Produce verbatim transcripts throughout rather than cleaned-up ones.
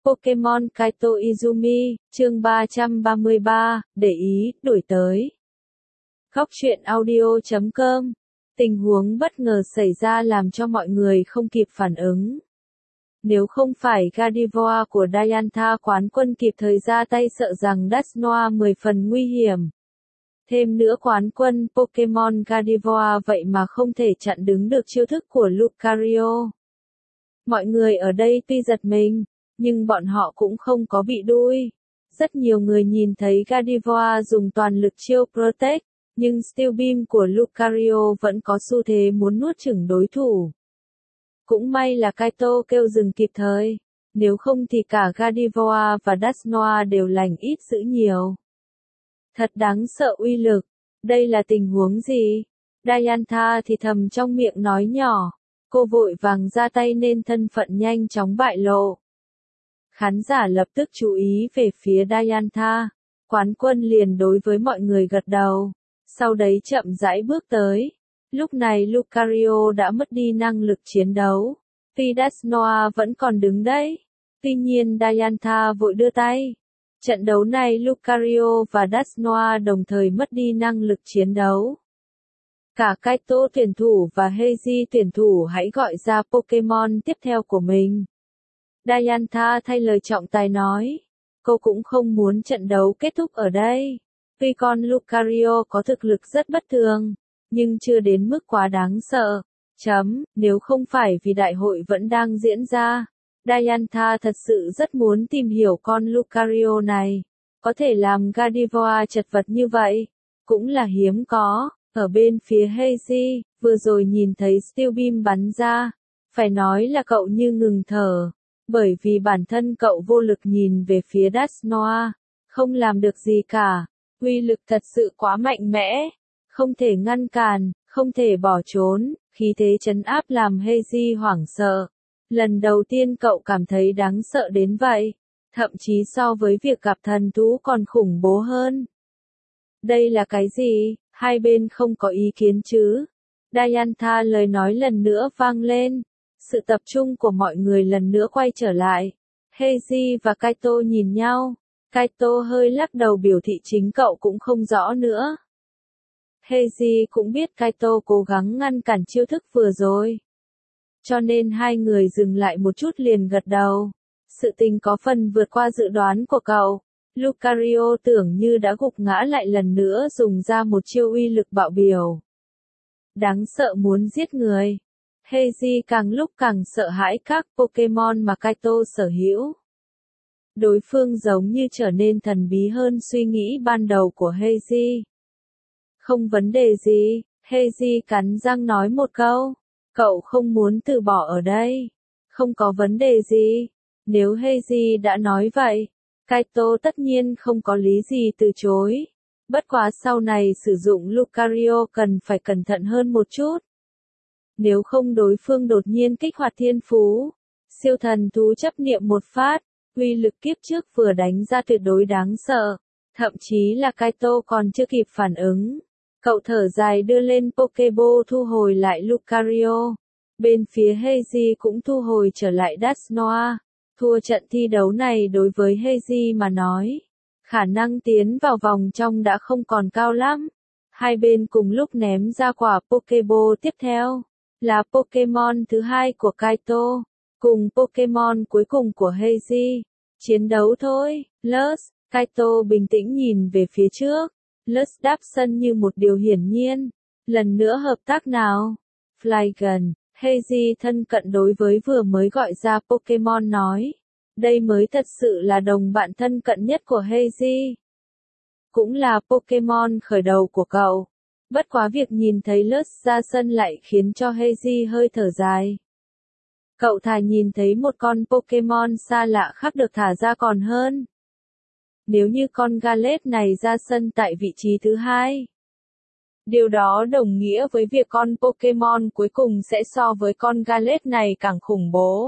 Pokemon Kaito Izumi, chương ba trăm ba mươi ba, để ý, đổi tới. Góc truyện audio chấm com. Tình huống bất ngờ xảy ra làm cho mọi người không kịp phản ứng. Nếu không phải Gardevoir của Dialga quán quân kịp thời ra tay sợ rằng Dusknoir mười phần nguy hiểm. Thêm nữa quán quân Pokemon Gardevoir vậy mà không thể chặn đứng được chiêu thức của Lucario. Mọi người ở đây tuy giật mình, nhưng bọn họ cũng không có bị đuôi. Rất nhiều người nhìn thấy Gardevoir dùng toàn lực chiêu Protect, nhưng Steel Beam của Lucario vẫn có xu thế muốn nuốt chửng đối thủ. Cũng may là Kaito kêu dừng kịp thời, nếu không thì cả Gardevoir và Dusknoir đều lành ít dữ nhiều. Thật đáng sợ uy lực, đây là tình huống gì? Dialga thì thầm trong miệng nói nhỏ, cô vội vàng ra tay nên thân phận nhanh chóng bại lộ. Khán giả lập tức chú ý về phía Dialga, quán quân liền đối với mọi người gật đầu, sau đấy chậm rãi bước tới. Lúc này Lucario đã mất đi năng lực chiến đấu, tuy Dusknoir vẫn còn đứng đấy, tuy nhiên Dialga vội đưa tay. Trận đấu này Lucario và Dusknoir đồng thời mất đi năng lực chiến đấu. Cả Kaito tuyển thủ và Heiji tuyển thủ hãy gọi ra Pokemon tiếp theo của mình. Dialga thay lời trọng tài nói, cô cũng không muốn trận đấu kết thúc ở đây. Tuy con Lucario có thực lực rất bất thường, nhưng chưa đến mức quá đáng sợ. Chấm, nếu không phải vì đại hội vẫn đang diễn ra, Dialga thật sự rất muốn tìm hiểu con Lucario này. Có thể làm Gardevoir chật vật như vậy, cũng là hiếm có. Ở bên phía Heiji, vừa rồi nhìn thấy Steel Beam bắn ra, phải nói là cậu như ngừng thở, bởi vì bản thân cậu vô lực nhìn về phía Dusknoir, không làm được gì cả. Uy lực thật sự quá mạnh mẽ, không thể ngăn cản, không thể bỏ trốn, khí thế trấn áp làm Heiji hoảng sợ. Lần đầu tiên cậu cảm thấy đáng sợ đến vậy, thậm chí so với việc gặp thần thú còn khủng bố hơn. Đây là cái gì? Hai bên không có ý kiến chứ? Dialga lời nói lần nữa vang lên. Sự tập trung của mọi người lần nữa quay trở lại. Heiji và Kaito nhìn nhau. Kaito hơi lắc đầu biểu thị chính cậu cũng không rõ nữa. Heiji cũng biết Kaito cố gắng ngăn cản chiêu thức vừa rồi, cho nên hai người dừng lại một chút liền gật đầu. Sự tình có phần vượt qua dự đoán của cậu. Lucario tưởng như đã gục ngã lại lần nữa dùng ra một chiêu uy lực bạo biểu. Đáng sợ muốn giết người. Heiji càng lúc càng sợ hãi các Pokemon mà Kaito sở hữu. Đối phương giống như trở nên thần bí hơn suy nghĩ ban đầu của Heiji. Không vấn đề gì, Heiji cắn răng nói một câu. Cậu không muốn từ bỏ ở đây. Không có vấn đề gì. Nếu Heiji đã nói vậy, Kaito tất nhiên không có lý gì từ chối. Bất quá sau này sử dụng Lucario cần phải cẩn thận hơn một chút. Nếu không đối phương đột nhiên kích hoạt thiên phú, siêu thần thú chấp niệm một phát, uy lực kiếp trước vừa đánh ra tuyệt đối đáng sợ. Thậm chí là Kaito còn chưa kịp phản ứng. Cậu thở dài đưa lên Pokeball thu hồi lại Lucario. Bên phía Heiji cũng thu hồi trở lại Dusknoir. Thua trận thi đấu này đối với Heiji mà nói, khả năng tiến vào vòng trong đã không còn cao lắm. Hai bên cùng lúc ném ra quả Pokeball tiếp theo, là Pokemon thứ hai của Kaito, cùng Pokemon cuối cùng của Heiji. Chiến đấu thôi, Luz. Kaito bình tĩnh nhìn về phía trước. Luz đáp sân như một điều hiển nhiên. Lần nữa hợp tác nào? Flygon. Heiji thân cận đối với vừa mới gọi ra Pokemon nói. Đây mới thật sự là đồng bạn thân cận nhất của Heiji. Cũng là Pokemon khởi đầu của cậu. Bất quá việc nhìn thấy Luz ra sân lại khiến cho Heiji hơi thở dài. Cậu thà nhìn thấy một con Pokemon xa lạ khác được thả ra còn hơn. Nếu như con Gallet này ra sân tại vị trí thứ hai, điều đó đồng nghĩa với việc con Pokemon cuối cùng sẽ so với con Gallet này càng khủng bố.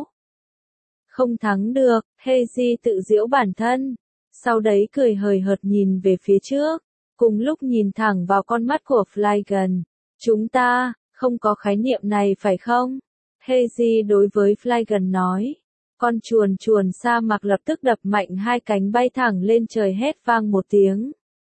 Không thắng được, Heiji tự giễu bản thân. Sau đấy cười hời hợt nhìn về phía trước, cùng lúc nhìn thẳng vào con mắt của Flygon. Chúng ta, không có khái niệm này phải không? Heiji đối với Flygon nói. Con chuồn chuồn sa mạc lập tức đập mạnh hai cánh bay thẳng lên trời hét vang một tiếng.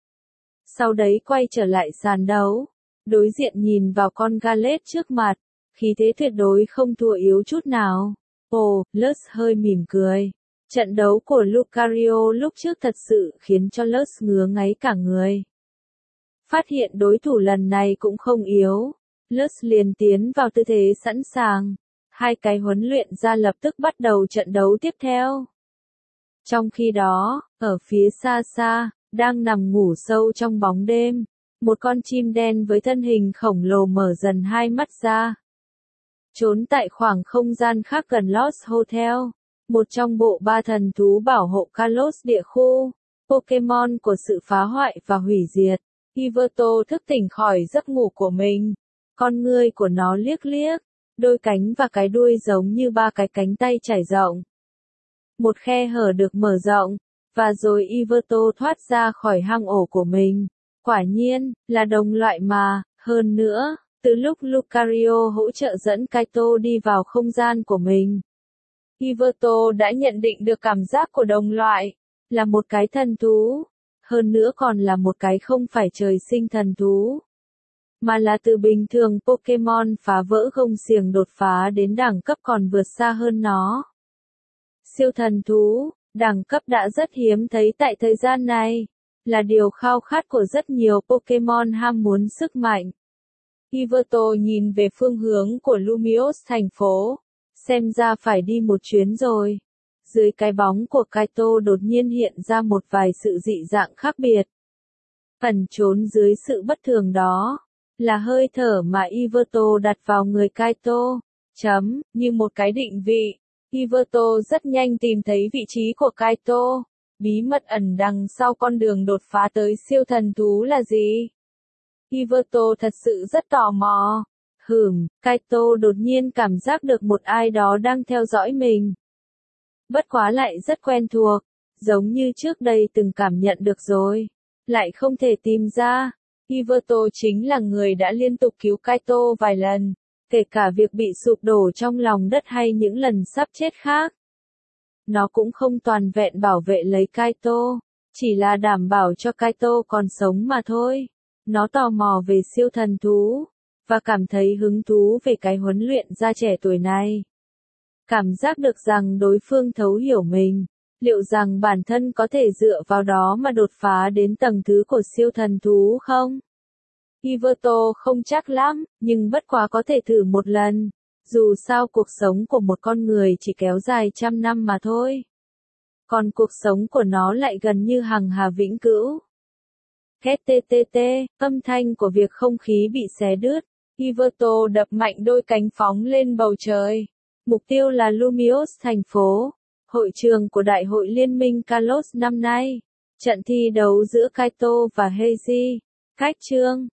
Sau đấy quay trở lại sàn đấu. Đối diện nhìn vào con Gallade trước mặt. Khí thế tuyệt đối không thua yếu chút nào. Ồ, Lutz hơi mỉm cười. Trận đấu của Lucario lúc trước thật sự khiến cho Lutz ngứa ngáy cả người. Phát hiện đối thủ lần này cũng không yếu. Lutz liền tiến vào tư thế sẵn sàng. Hai cái huấn luyện ra lập tức bắt đầu trận đấu tiếp theo. Trong khi đó, ở phía xa xa, đang nằm ngủ sâu trong bóng đêm, một con chim đen với thân hình khổng lồ mở dần hai mắt ra. Trốn tại khoảng không gian khác gần Lost Hotel, một trong bộ ba thần thú bảo hộ Kalos địa khu, Pokemon của sự phá hoại và hủy diệt. Yveltal thức tỉnh khỏi giấc ngủ của mình. Con ngươi của nó liếc liếc, đôi cánh và cái đuôi giống như ba cái cánh tay trải rộng. Một khe hở được mở rộng, và rồi Yveltal thoát ra khỏi hang ổ của mình. Quả nhiên, là đồng loại mà, hơn nữa, từ lúc Lucario hỗ trợ dẫn Kaito đi vào không gian của mình, Yveltal đã nhận định được cảm giác của đồng loại, là một cái thần thú, hơn nữa còn là một cái không phải trời sinh thần thú, mà là từ bình thường Pokemon phá vỡ gông xiềng đột phá đến đẳng cấp còn vượt xa hơn nó. Siêu thần thú, đẳng cấp đã rất hiếm thấy tại thời gian này, là điều khao khát của rất nhiều Pokemon ham muốn sức mạnh. Yveltal nhìn về phương hướng của Lumiose thành phố, xem ra phải đi một chuyến rồi. Dưới cái bóng của Kaito đột nhiên hiện ra một vài sự dị dạng khác biệt. Ẩn trốn dưới sự bất thường đó, là hơi thở mà Yveltal đặt vào người Kaito. Chấm, như một cái định vị, Yveltal rất nhanh tìm thấy vị trí của Kaito. Bí mật ẩn đằng sau con đường đột phá tới siêu thần thú là gì? Yveltal thật sự rất tò mò. Hửm, Kaito đột nhiên cảm giác được một ai đó đang theo dõi mình. Bất quá lại rất quen thuộc, giống như trước đây từng cảm nhận được rồi. Lại không thể tìm ra. Yveltal chính là người đã liên tục cứu Kaito vài lần, kể cả việc bị sụp đổ trong lòng đất hay những lần sắp chết khác. Nó cũng không toàn vẹn bảo vệ lấy Kaito, chỉ là đảm bảo cho Kaito còn sống mà thôi. Nó tò mò về siêu thần thú, và cảm thấy hứng thú về cái huấn luyện gia trẻ tuổi này. Cảm giác được rằng đối phương thấu hiểu mình, liệu rằng bản thân có thể dựa vào đó mà đột phá đến tầng thứ của siêu thần thú không? Yveltal không chắc lắm, nhưng bất quá có thể thử một lần. Dù sao cuộc sống của một con người chỉ kéo dài trăm năm mà thôi. Còn cuộc sống của nó lại gần như hằng hà vĩnh cửu. Két tê tê tê, âm thanh của việc không khí bị xé đứt. Yveltal đập mạnh đôi cánh phóng lên bầu trời. Mục tiêu là Lumiose thành phố, hội trường của Đại hội Liên minh Kalos năm nay. Trận thi đấu giữa Kaito và Heiji. Cách chương